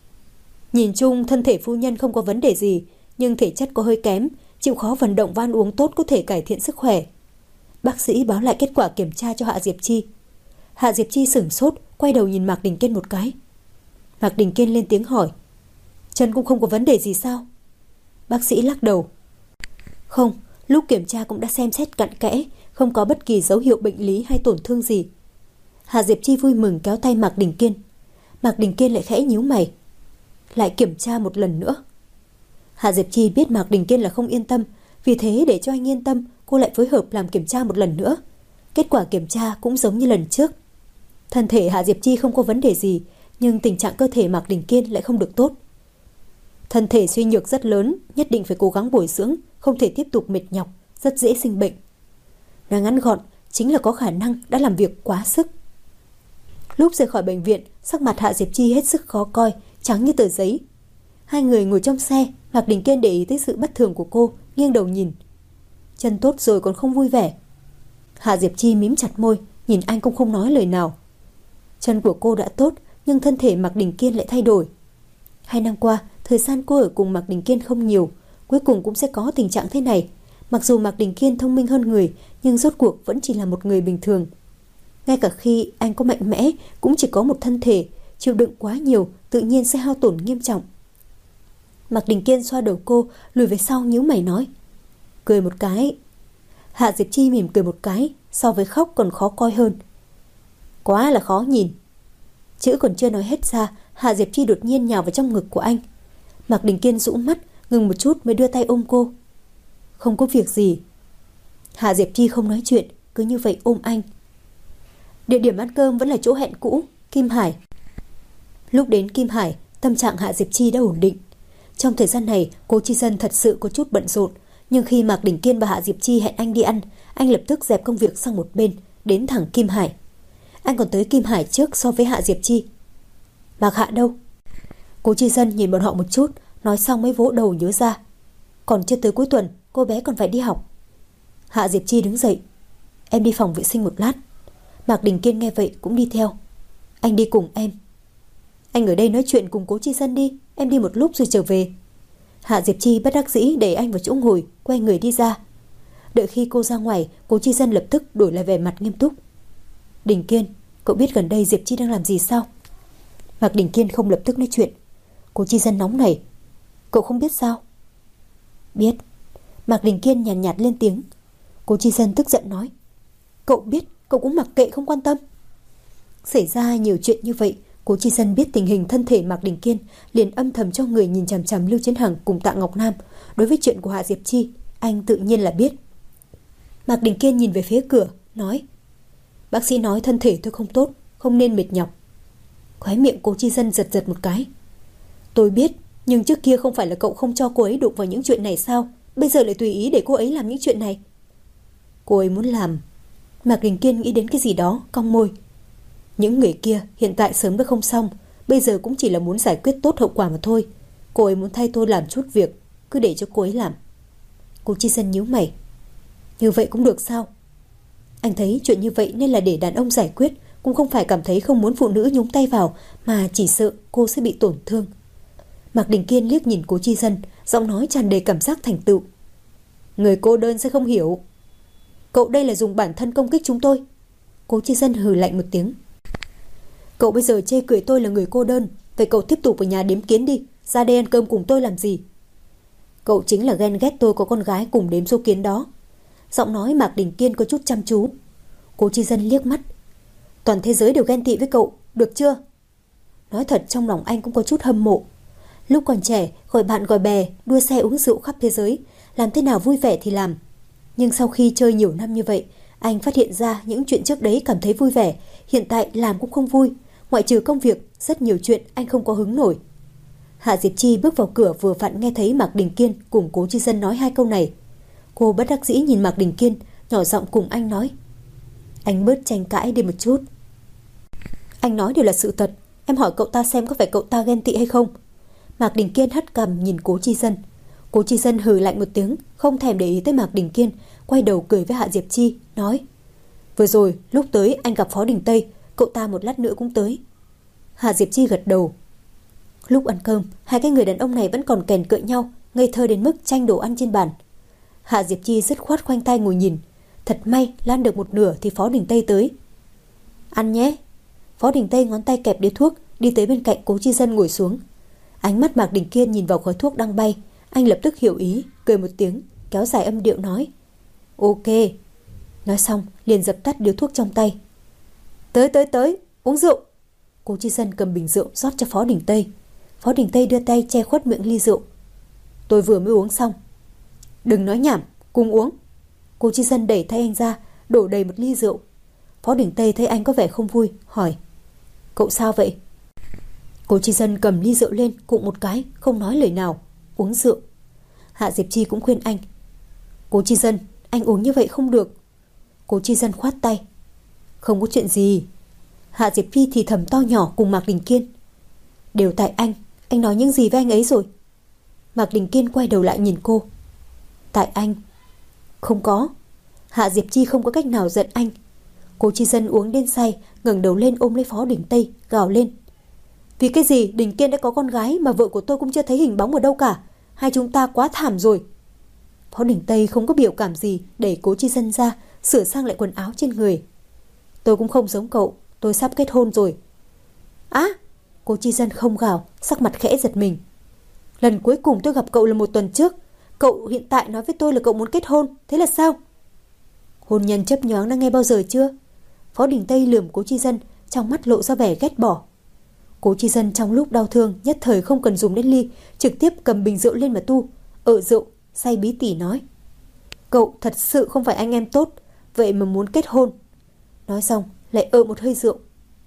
Nhìn chung thân thể phu nhân không có vấn đề gì, nhưng thể chất có hơi kém, chịu khó vận động và ăn uống tốt có thể cải thiện sức khỏe. Bác sĩ báo lại kết quả kiểm tra cho Hạ Diệp Chi. Hạ Diệp Chi sửng sốt, quay đầu nhìn Mạc Đình Kiên một cái. Mạc Đình Kiên lên tiếng hỏi. Chân cũng không có vấn đề gì sao? Bác sĩ lắc đầu. Không, lúc kiểm tra cũng đã xem xét cặn kẽ, không có bất kỳ dấu hiệu bệnh lý hay tổn thương gì. Hạ Diệp Chi vui mừng kéo tay Mạc Đình Kiên. Mạc Đình Kiên lại khẽ nhíu mày. Lại kiểm tra một lần nữa. Hạ Diệp Chi biết Mạc Đình Kiên là không yên tâm, vì thế để cho anh yên tâm, cô lại phối hợp làm kiểm tra một lần nữa. Kết quả kiểm tra cũng giống như lần trước. Thân thể Hạ Diệp Chi không có vấn đề gì, nhưng tình trạng cơ thể Mạc Đình Kiên lại không được tốt. Thân thể suy nhược rất lớn, nhất định phải cố gắng bồi dưỡng, không thể tiếp tục mệt nhọc, rất dễ sinh bệnh. Nói ngắn gọn, chính là có khả năng đã làm việc quá sức. Lúc rời khỏi bệnh viện, sắc mặt Hạ Diệp Chi hết sức khó coi, trắng như tờ giấy. Hai người ngồi trong xe, Mạc Đình Kiên để ý tới sự bất thường của cô, nghiêng đầu nhìn. Chân tốt rồi còn không vui vẻ. Hạ Diệp Chi mím chặt môi, nhìn anh cũng không nói lời nào. Chân của cô đã tốt, nhưng thân thể Mạc Đình Kiên lại thay đổi. 2 năm qua, thời gian cô ở cùng Mạc Đình Kiên không nhiều, cuối cùng cũng sẽ có tình trạng thế này. Mặc dù Mạc Đình Kiên thông minh hơn người, nhưng rốt cuộc vẫn chỉ là một người bình thường. Ngay cả khi anh có mạnh mẽ, cũng chỉ có một thân thể, chịu đựng quá nhiều, tự nhiên sẽ hao tổn nghiêm trọng. Mạc Đình Kiên xoa đầu cô, lùi về sau nhíu mày nói. Cười một cái. Hạ Diệp Chi mỉm cười một cái, so với khóc còn khó coi hơn. Quá là khó nhìn. Chữ còn chưa nói hết ra, Hạ Diệp Chi đột nhiên nhào vào trong ngực của anh. Mạc Đình Kiên rũ mắt, ngừng một chút mới đưa tay ôm cô. Không có việc gì. Hạ Diệp Chi không nói chuyện, cứ như vậy ôm anh. Địa điểm ăn cơm vẫn là chỗ hẹn cũ, Kim Hải. Lúc đến Kim Hải, tâm trạng Hạ Diệp Chi đã ổn định. Trong thời gian này, Cố Chi Dân thật sự có chút bận rộn, nhưng khi Mạc Đình Kiên và Hạ Diệp Chi hẹn anh đi ăn, anh lập tức dẹp công việc sang một bên, đến thẳng Kim Hải. Anh còn tới Kim Hải trước so với Hạ Diệp Chi. Mạc Hạ đâu? Cố Chi Dân nhìn bọn họ một chút, nói xong mới vỗ đầu nhớ ra. Còn chưa tới cuối tuần, cô bé còn phải đi học. Hạ Diệp Chi đứng dậy. Em đi phòng vệ sinh một lát. Mạc Đình Kiên nghe vậy cũng đi theo. Anh đi cùng em. Anh ở đây nói chuyện cùng Cố Chi Dân đi, em đi một lúc rồi trở về. Hạ Diệp Chi bất đắc dĩ đẩy anh vào chỗ ngồi, quay người đi ra. Đợi khi cô ra ngoài, Cố Chi Dân lập tức đổi lại vẻ mặt nghiêm túc. Đình Kiên, cậu biết gần đây Diệp Chi đang làm gì sao? Mạc Đình Kiên không lập tức nói chuyện. Cố Chi Dân nóng nảy. Cậu không biết sao? Biết. Mạc Đình Kiên nhàn nhạt lên tiếng. Cố Chi Dân tức giận nói. Cậu biết, cậu cũng mặc kệ không quan tâm. Xảy ra nhiều chuyện như vậy, Cố Chi Dân biết tình hình thân thể Mạc Đình Kiên, liền âm thầm cho người nhìn chằm chằm Lưu Chiến Hằng cùng Tạ Ngọc Nam. Đối với chuyện của Hạ Diệp Chi, anh tự nhiên là biết. Mạc Đình Kiên nhìn về phía cửa, nói: Bác sĩ nói thân thể tôi không tốt, không nên mệt nhọc. Khóe miệng Cố Chi Dân giật giật một cái. Tôi biết, nhưng trước kia không phải là cậu không cho cô ấy đụng vào những chuyện này sao? Bây giờ lại tùy ý để cô ấy làm những chuyện này. Cô ấy muốn làm. Mạc Đình Kiên nghĩ đến cái gì đó, cong môi. Những người kia hiện tại sớm đã không xong, bây giờ cũng chỉ là muốn giải quyết tốt hậu quả mà thôi. Cô ấy muốn thay tôi làm chút việc, cứ để cho cô ấy làm. Cố Chi Dân nhíu mày. Như vậy cũng được sao? Anh thấy chuyện như vậy nên là để đàn ông giải quyết, cũng không phải cảm thấy không muốn phụ nữ nhúng tay vào, mà chỉ sợ cô sẽ bị tổn thương. Mạc Đình Kiên liếc nhìn Cố Chi Dân, giọng nói tràn đầy cảm giác thành tựu. Người cô đơn sẽ không hiểu. Cậu đây là dùng bản thân công kích chúng tôi. Cố Chi Dân hừ lạnh một tiếng. Cậu bây giờ chê cười tôi là người cô đơn, vậy cậu tiếp tục ở nhà đếm kiến đi, ra đây ăn cơm cùng tôi làm gì? Cậu chính là ghen ghét tôi có con gái cùng đếm số kiến đó. Giọng nói Mạc Đình Kiên có chút chăm chú. Cố Chi Dân liếc mắt. Toàn thế giới đều ghen tị với cậu, được chưa? Nói thật trong lòng anh cũng có chút hâm mộ. Lúc còn trẻ, gọi bạn gọi bè, đua xe uống rượu khắp thế giới, làm thế nào vui vẻ thì làm. Nhưng sau khi chơi nhiều năm như vậy, anh phát hiện ra những chuyện trước đấy cảm thấy vui vẻ, hiện tại làm cũng không vui. Ngoại trừ công việc, rất nhiều chuyện anh không có hứng nổi. Hạ Diệp Chi bước vào cửa vừa vặn nghe thấy Mạc Đình Kiên cùng Cố Chi Dân nói hai câu này. Cô bất đắc dĩ nhìn Mạc Đình Kiên, nhỏ giọng cùng anh nói. Anh bớt tranh cãi đi một chút. Anh nói đều là sự thật, em hỏi cậu ta xem có phải cậu ta ghen tị hay không. Mạc Đình Kiên hất cằm nhìn Cố Chi Dân. Cố Chi Dân hừ lạnh một tiếng, không thèm để ý tới Mạc Đình Kiên, quay đầu cười với Hạ Diệp Chi, nói. Vừa rồi, lúc tới anh gặp Phó Đình Tây, cậu ta một lát nữa cũng tới. Hạ Diệp Chi gật đầu. Lúc ăn cơm, hai cái người đàn ông này vẫn còn kèn cựa nhau, ngây thơ đến mức tranh đồ ăn trên bàn. Hạ Diệp Chi dứt khoát khoanh tay ngồi nhìn. Thật may, lan được một nửa thì Phó Đình Tây tới. Ăn nhé. Phó Đình Tây ngón tay kẹp điếu thuốc, đi tới bên cạnh Cố Chi Dân ngồi xuống. Ánh mắt Mạc Đình Kiên nhìn vào khói thuốc đang bay, anh lập tức hiểu ý, cười một tiếng, kéo dài âm điệu nói. Ok. Nói xong, liền dập tắt điếu thuốc trong tay. Tới, uống rượu. Cố Chi Dân cầm bình rượu rót cho Phó Đình Tây. Phó Đình Tây đưa tay che khuất miệng ly rượu. Tôi vừa mới uống xong. Đừng nói nhảm, cùng uống. Cố Chi Dân đẩy tay anh ra, đổ đầy một ly rượu. Phó Đình Tây thấy anh có vẻ không vui, hỏi. Cậu sao vậy? Cố Chi Dân cầm ly rượu lên, cụng một cái, không nói lời nào, uống rượu. Hạ Diệp Chi cũng khuyên anh. Cố Chi Dân, anh uống như vậy không được. Cố Chi Dân khoát tay. Không có chuyện gì. Hạ Diệp Phi thì thầm to nhỏ cùng Mạc Đình Kiên. Đều tại anh nói những gì với anh ấy rồi? Mạc Đình Kiên quay đầu lại nhìn cô. Tại anh. Không có. Hạ Diệp Chi không có cách nào giận anh. Cố Chi Dân uống đến say, ngẩng đầu lên ôm lấy Phó Đình Tây, gào lên. Vì cái gì Đình Kiên đã có con gái mà vợ của tôi cũng chưa thấy hình bóng ở đâu cả. Hai chúng ta quá thảm rồi. Phó Đình Tây không có biểu cảm gì, đẩy Cố Chi Dân ra, sửa sang lại quần áo trên người. Tôi cũng không giống cậu, tôi sắp kết hôn rồi. Á! Cố Chi Dân không gào, sắc mặt khẽ giật mình. Lần cuối cùng tôi gặp cậu là 1 tuần trước. Cậu hiện tại nói với tôi là cậu muốn kết hôn, thế là sao? Hôn nhân chấp nhoáng đã nghe bao giờ chưa? Phó Đình Tây lườm Cố Chi Dân, trong mắt lộ ra vẻ ghét bỏ. Cố Chi Dân trong lúc đau thương nhất thời không cần dùng đến ly, trực tiếp cầm bình rượu lên mà tu. Rượu, say bí tỉ nói. Cậu thật sự không phải anh em tốt, vậy mà muốn kết hôn. Nói xong lại một hơi rượu.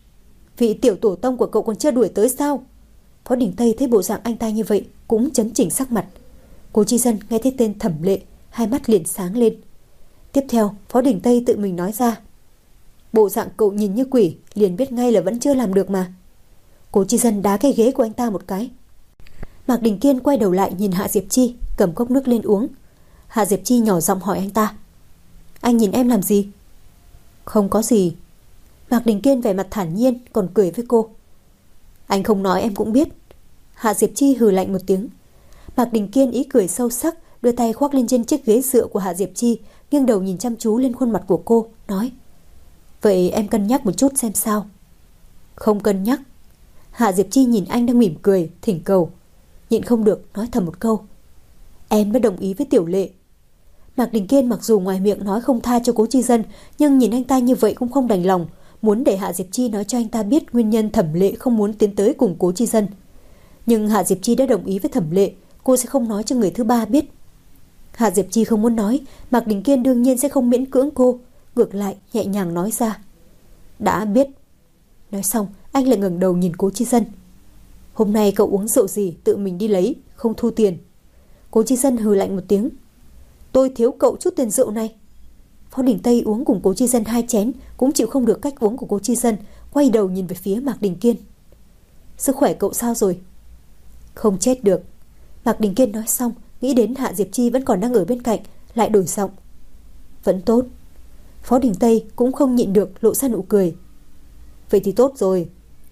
Vị tiểu tổ tông của cậu còn chưa đuổi tới sao? Phó Đình Tây thấy bộ dạng anh ta như vậy cũng chấn chỉnh sắc mặt. Cố Chi Dân nghe thấy tên Thẩm Lệ, hai mắt liền sáng lên. Tiếp theo Phó Đình Tây tự mình nói ra. Bộ dạng cậu nhìn như quỷ, liền biết ngay là vẫn chưa làm được mà. Cố Chi Dân đá cái ghế của anh ta một cái. Mạc Đình Kiên quay đầu lại nhìn Hạ Diệp Chi, cầm cốc nước lên uống. Hạ Diệp Chi nhỏ giọng hỏi anh ta. Anh nhìn em làm gì? Không có gì. Mạc Đình Kiên vẻ mặt thản nhiên, còn cười với cô. Anh không nói em cũng biết. Hạ Diệp Chi hừ lạnh một tiếng. Mạc Đình Kiên ý cười sâu sắc, đưa tay khoác lên trên chiếc ghế dựa của Hạ Diệp Chi, nghiêng đầu nhìn chăm chú lên khuôn mặt của cô, nói. Vậy em cân nhắc một chút xem sao. Không cân nhắc. Hạ Diệp Chi nhìn anh đang mỉm cười, thỉnh cầu. Nhịn không được nói thầm một câu. Em đã đồng ý với Tiểu Lệ. Mạc Đình Kiên mặc dù ngoài miệng nói không tha cho Cố Chi Dân, nhưng nhìn anh ta như vậy cũng không đành lòng, muốn để Hạ Diệp Chi nói cho anh ta biết nguyên nhân Thẩm Lệ không muốn tiến tới cùng Cố Chi Dân. Nhưng Hạ Diệp Chi đã đồng ý với Thẩm Lệ, cô sẽ không nói cho người thứ ba biết. Hạ Diệp Chi không muốn nói, Mạc Đình Kiên đương nhiên sẽ không miễn cưỡng cô, ngược lại nhẹ nhàng nói ra. Đã biết. Nói xong, anh lại ngẩng đầu nhìn Cố Chi Dân. Hôm nay cậu uống rượu gì tự mình đi lấy, không thu tiền. Cố Chi Dân hừ lạnh một tiếng. Tôi thiếu cậu chút tiền rượu này. Phó Đình Tây uống cùng Cố Chi Dân 2 chén, cũng chịu không được cách uống của Cố Chi Dân, quay đầu nhìn về phía Mạc Đình Kiên. Sức khỏe cậu sao rồi? Không chết được. Mạc Đình Kiên nói xong, nghĩ đến Hạ Diệp Chi vẫn còn đang ở bên cạnh, lại đổi giọng. Vẫn tốt. Phó Đình Tây cũng không nhịn được lộ ra nụ cười. Vậy thì tốt rồi.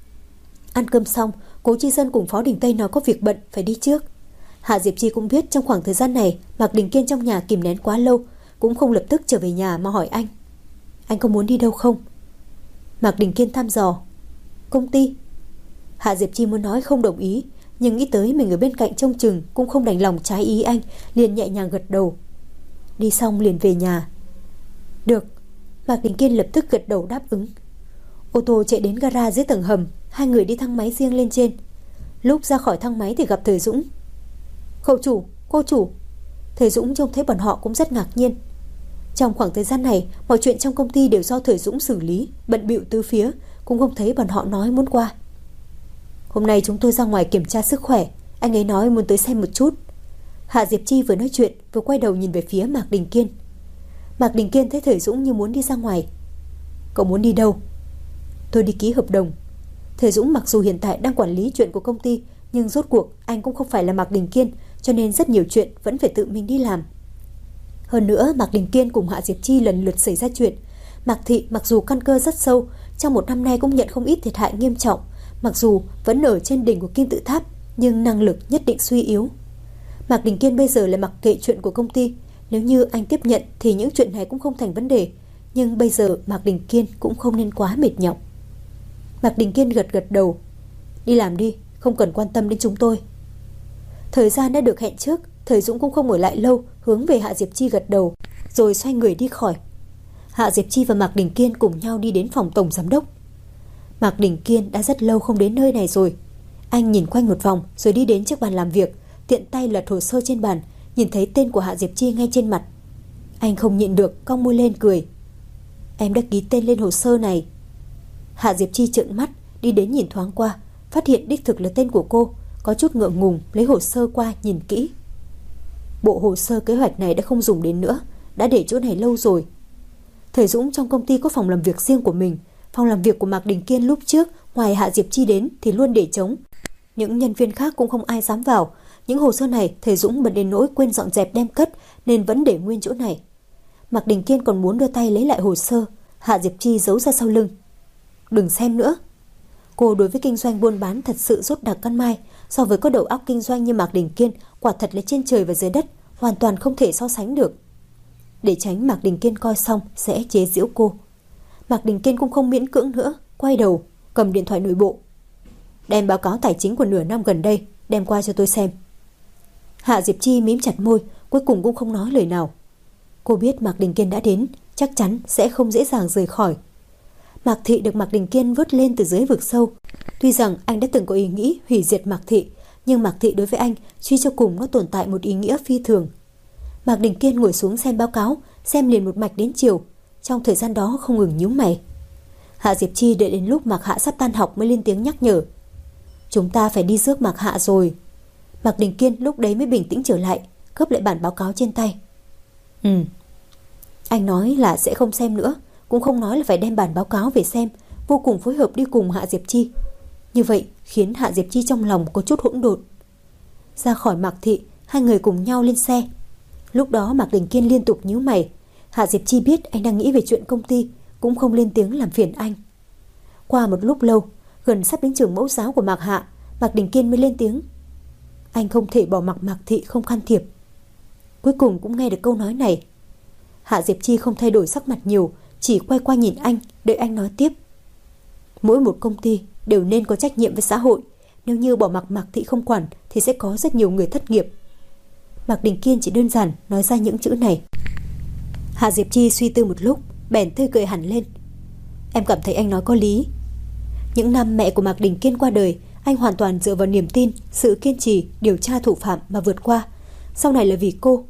Ăn cơm xong, Cố Chi Dân cùng Phó Đình Tây nói có việc bận phải đi trước. Hạ Diệp Chi cũng biết trong khoảng thời gian này Mạc Đình Kiên trong nhà kìm nén quá lâu, cũng không lập tức trở về nhà mà hỏi anh. Anh có muốn đi đâu không? Mạc Đình Kiên thăm dò. Công ty. Hạ Diệp Chi muốn nói không đồng ý, nhưng nghĩ tới mình ở bên cạnh trông chừng cũng không đành lòng trái ý anh, liền nhẹ nhàng gật đầu. Đi xong liền về nhà. Được. Mạc Đình Kiên lập tức gật đầu đáp ứng. Ô tô chạy đến gara dưới tầng hầm, hai người đi thang máy riêng lên trên. Lúc ra khỏi thang máy thì gặp Thời Dũng. Cậu chủ, cô chủ. Thời Dũng trông thấy bọn họ cũng rất ngạc nhiên. Trong khoảng thời gian này, mọi chuyện trong công ty đều do Thời Dũng xử lý, bận bịu tứ phía, cũng không thấy bọn họ nói muốn qua. Hôm nay chúng tôi ra ngoài kiểm tra sức khỏe, anh ấy nói muốn tới xem một chút. Hạ Diệp Chi vừa nói chuyện vừa quay đầu nhìn về phía Mạc Đình Kiên. Mạc Đình Kiên thấy Thời Dũng như muốn đi ra ngoài. Cậu muốn đi đâu? Tôi đi ký hợp đồng. Thời Dũng mặc dù hiện tại đang quản lý chuyện của công ty, nhưng rốt cuộc anh cũng không phải là Mạc Đình Kiên, cho nên rất nhiều chuyện vẫn phải tự mình đi làm. Hơn nữa, Mạc Đình Kiên cùng Hạ Diệp Chi lần lượt xảy ra chuyện. Mạc Thị mặc dù căn cơ rất sâu, trong một năm nay cũng nhận không ít thiệt hại nghiêm trọng. Mặc dù vẫn ở trên đỉnh của kim tự tháp, nhưng năng lực nhất định suy yếu. Mạc Đình Kiên bây giờ lại mặc kệ chuyện của công ty. Nếu như anh tiếp nhận thì những chuyện này cũng không thành vấn đề. Nhưng bây giờ Mạc Đình Kiên cũng không nên quá mệt nhọc. Mạc Đình Kiên gật gật đầu. Đi làm đi, không cần quan tâm đến chúng tôi. Thời gian đã được hẹn trước, Thời Dũng cũng không ở lại lâu, hướng về Hạ Diệp Chi gật đầu, rồi xoay người đi khỏi. Hạ Diệp Chi và Mạc Đình Kiên cùng nhau đi đến phòng tổng giám đốc. Mạc Đình Kiên đã rất lâu không đến nơi này rồi. Anh nhìn quanh một vòng rồi đi đến chiếc bàn làm việc, tiện tay lật hồ sơ trên bàn, nhìn thấy tên của Hạ Diệp Chi ngay trên mặt. Anh không nhịn được, cong môi lên cười. Em đã ký tên lên hồ sơ này. Hạ Diệp Chi trợn mắt, đi đến nhìn thoáng qua, phát hiện đích thực là tên của cô, có chút ngượng ngùng lấy hồ sơ qua nhìn kỹ. Bộ hồ sơ kế hoạch này đã không dùng đến nữa, đã để chỗ này lâu rồi. Thời Dũng trong công ty có phòng làm việc riêng của mình. Phòng làm việc của Mạc Đình Kiên lúc trước, ngoài Hạ Diệp Chi đến thì luôn để trống. Những nhân viên khác cũng không ai dám vào. Những hồ sơ này Thời Dũng bận đến nỗi quên dọn dẹp đem cất, nên vẫn để nguyên chỗ này. Mạc Đình Kiên còn muốn đưa tay lấy lại hồ sơ, Hạ Diệp Chi giấu ra sau lưng. Đừng xem nữa. Cô đối với kinh doanh buôn bán thật sự rốt đặc căn mai. So với có đầu óc kinh doanh như Mạc Đình Kiên, quả thật là trên trời và dưới đất, hoàn toàn không thể so sánh được. Để tránh Mạc Đình Kiên coi xong sẽ chế giễu cô, Mạc Đình Kiên cũng không miễn cưỡng nữa, quay đầu cầm điện thoại nội bộ. Đem báo cáo tài chính của nửa năm gần đây đem qua cho tôi xem. Hạ Diệp Chi mím chặt môi, cuối cùng cũng không nói lời nào. Cô biết Mạc Đình Kiên đã đến, chắc chắn sẽ không dễ dàng rời khỏi. Mạc Thị được Mạc Đình Kiên vớt lên từ dưới vực sâu. Tuy rằng anh đã từng có ý nghĩ hủy diệt Mạc Thị, nhưng Mạc Thị đối với anh suy cho cùng nó tồn tại một ý nghĩa phi thường. Mạc Đình Kiên ngồi xuống xem báo cáo, xem liền một mạch đến chiều. Trong thời gian đó không ngừng nhíu mày. Hạ Diệp Chi đợi đến lúc Mạc Hạ sắp tan học mới lên tiếng nhắc nhở. Chúng ta phải đi rước Mạc Hạ rồi. Mạc Đình Kiên lúc đấy mới bình tĩnh trở lại, gấp lại bản báo cáo trên tay. Anh nói là sẽ không xem nữa, cũng không nói là phải đem bản báo cáo về xem, vô cùng phối hợp đi cùng Hạ Diệp Chi. Như vậy khiến Hạ Diệp Chi trong lòng có chút hỗn độn. Ra khỏi Mạc Thị, hai người cùng nhau lên xe. Lúc đó Mạc Đình Kiên liên tục nhíu mày. Hạ Diệp Chi biết anh đang nghĩ về chuyện công ty, cũng không lên tiếng làm phiền anh. Qua một lúc lâu, gần sắp đến trường mẫu giáo của Mạc Hạ, Mạc Đình Kiên mới lên tiếng. Anh không thể bỏ mặc Mạc Thị không can thiệp. Cuối cùng cũng nghe được câu nói này. Hạ Diệp Chi không thay đổi sắc mặt nhiều, chỉ quay qua nhìn anh, đợi anh nói tiếp. Mỗi một công ty đều nên có trách nhiệm với xã hội. Nếu như bỏ mặc Mạc Thị không quản thì sẽ có rất nhiều người thất nghiệp. Mạc Đình Kiên chỉ đơn giản nói ra những chữ này. Hạ Diệp Chi suy tư một lúc, bèn tươi cười hẳn lên. Em cảm thấy anh nói có lý. Những năm mẹ của Mạc Đình Kiên qua đời, anh hoàn toàn dựa vào niềm tin, sự kiên trì, điều tra thủ phạm mà vượt qua. Sau này là vì cô.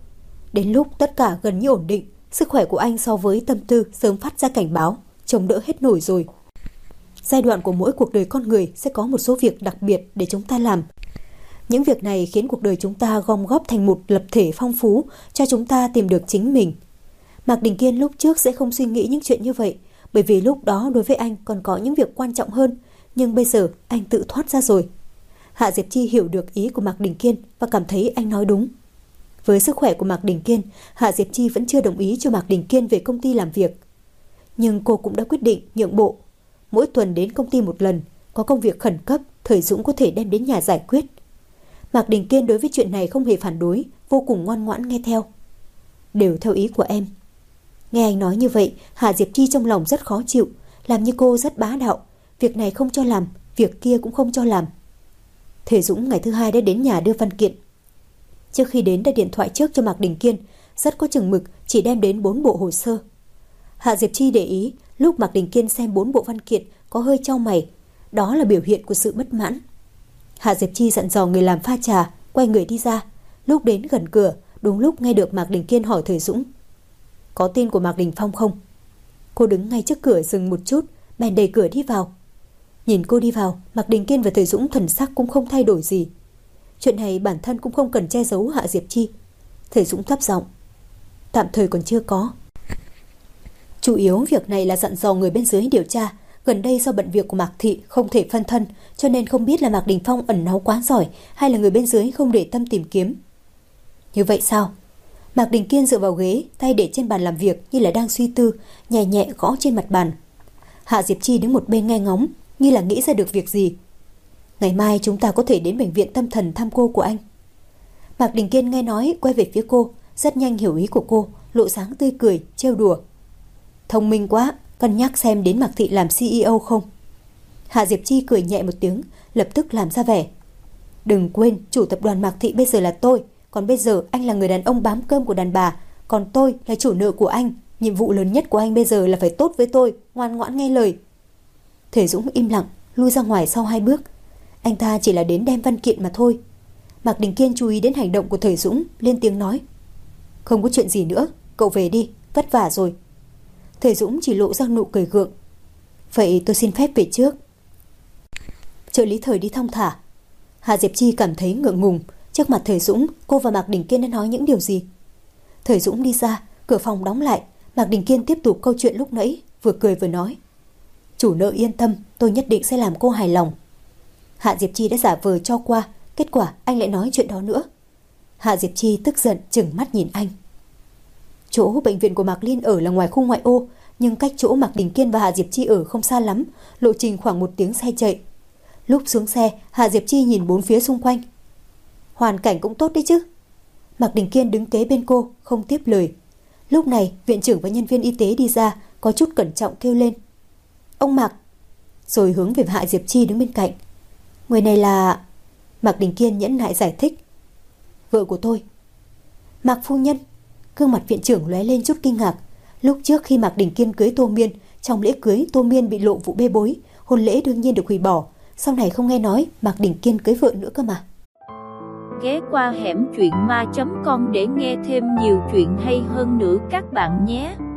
Đến lúc tất cả gần như ổn định, sức khỏe của anh so với tâm tư sớm phát ra cảnh báo, chống đỡ hết nổi rồi. Giai đoạn của mỗi cuộc đời con người sẽ có một số việc đặc biệt để chúng ta làm. Những việc này khiến cuộc đời chúng ta gom góp thành một lập thể phong phú, cho chúng ta tìm được chính mình. Mạc Đình Kiên lúc trước sẽ không suy nghĩ những chuyện như vậy, bởi vì lúc đó đối với anh còn có những việc quan trọng hơn, nhưng bây giờ anh tự thoát ra rồi. Hạ Diệp Chi hiểu được ý của Mạc Đình Kiên và cảm thấy anh nói đúng. Với sức khỏe của Mạc Đình Kiên, Hạ Diệp Chi vẫn chưa đồng ý cho Mạc Đình Kiên về công ty làm việc. Nhưng cô cũng đã quyết định nhượng bộ. Mỗi tuần đến công ty một lần, có công việc khẩn cấp, Thời Dũng có thể đem đến nhà giải quyết. Mạc Đình Kiên đối với chuyện này không hề phản đối, vô cùng ngoan ngoãn nghe theo. Đều theo ý của em. Nghe anh nói như vậy, Hạ Diệp Chi trong lòng rất khó chịu, làm như cô rất bá đạo, việc này không cho làm, việc kia cũng không cho làm. Thời Dũng ngày thứ hai đã đến nhà đưa văn kiện. Trước khi đến đã điện thoại trước cho Mạc Đình Kiên, rất có chừng mực, chỉ đem đến 4 bộ hồ sơ. Hạ Diệp Chi để ý, lúc Mạc Đình Kiên xem 4 bộ văn kiện có hơi chau mày, đó là biểu hiện của sự bất mãn. Hạ Diệp Chi dặn dò người làm pha trà, quay người đi ra. Lúc đến gần cửa, đúng lúc nghe được Mạc Đình Kiên hỏi Thời Dũng: "Có tin của Mạc Đình Phong không?" Cô đứng ngay trước cửa dừng một chút, bèn đẩy cửa đi vào. Nhìn cô đi vào, Mạc Đình Kiên và Thời Dũng thần sắc cũng không thay đổi gì. Chuyện này bản thân cũng không cần che giấu Hạ Diệp Chi. Thời Dũng thấp giọng: "Tạm thời còn chưa có. Chủ yếu việc này là dặn dò người bên dưới điều tra. Gần đây do bận việc của Mạc Thị không thể phân thân, cho nên không biết là Mạc Đình Phong ẩn náu quá giỏi hay là người bên dưới không để tâm tìm kiếm." "Như vậy sao?" Mạc Đình Kiên dựa vào ghế, tay để trên bàn làm việc như là đang suy tư, nhẹ nhẹ gõ trên mặt bàn. Hạ Diệp Chi đứng một bên nghe ngóng, như là nghĩ ra được việc gì. "Ngày mai chúng ta có thể đến bệnh viện tâm thần thăm cô của anh." Mạc Đình Kiên nghe nói quay về phía cô, rất nhanh hiểu ý của cô, lộ dáng tươi cười, trêu đùa: "Thông minh quá, cân nhắc xem đến Mạc Thị làm CEO không?" Hạ Diệp Chi cười nhẹ một tiếng, lập tức làm ra vẻ: "Đừng quên, chủ tập đoàn Mạc Thị bây giờ là tôi, còn bây giờ anh là người đàn ông bám cơm của đàn bà, còn tôi là chủ nợ của anh. Nhiệm vụ lớn nhất của anh bây giờ là phải tốt với tôi, ngoan ngoãn nghe lời." Thời Dũng im lặng, lui ra ngoài sau 2 bước. Anh ta chỉ là đến đem văn kiện mà thôi. Mạc Đình Kiên chú ý đến hành động của Thời Dũng, lên tiếng nói: "Không có chuyện gì nữa, cậu về đi, vất vả rồi." Thời Dũng chỉ lộ ra nụ cười gượng: "Vậy tôi xin phép về trước." Trợ lý Thời đi thong thả. Hạ Diệp Chi cảm thấy ngượng ngùng. Trước mặt Thời Dũng, cô và Mạc Đình Kiên đã nói những điều gì? Thời Dũng đi ra, cửa phòng đóng lại. Mạc Đình Kiên tiếp tục câu chuyện lúc nãy, vừa cười vừa nói: "Chủ nợ yên tâm, tôi nhất định sẽ làm cô hài lòng." Hạ Diệp Chi đã giả vờ cho qua, kết quả anh lại nói chuyện đó nữa. Hạ Diệp Chi tức giận trừng mắt nhìn anh. Chỗ bệnh viện của Mạc Liên ở là ngoài khu ngoại ô, nhưng cách chỗ Mạc Đình Kiên và Hạ Diệp Chi ở không xa lắm, lộ trình khoảng 1 tiếng xe chạy. Lúc xuống xe, Hạ Diệp Chi nhìn bốn phía xung quanh. Hoàn cảnh cũng tốt đấy chứ. Mạc Đình Kiên đứng kế bên cô, không tiếp lời. Lúc này, viện trưởng và nhân viên y tế đi ra, có chút cẩn trọng kêu lên: "Ông Mạc!" Rồi hướng về Hạ Diệp Chi đứng bên cạnh. "Người này là..." Mạc Đình Kiên nhẫn nại giải thích: "Vợ của tôi." "Mạc phu nhân." Gương mặt viện trưởng lóe lên chút kinh ngạc. Lúc trước khi Mạc Đình Kiên cưới Tô Miên, trong lễ cưới Tô Miên bị lộ vụ bê bối, hôn lễ đương nhiên được hủy bỏ. Sau này không nghe nói Mạc Đình Kiên cưới vợ nữa cơ mà. Ghé qua hẻm truyện ma.com để nghe thêm nhiều chuyện hay hơn nữa các bạn nhé.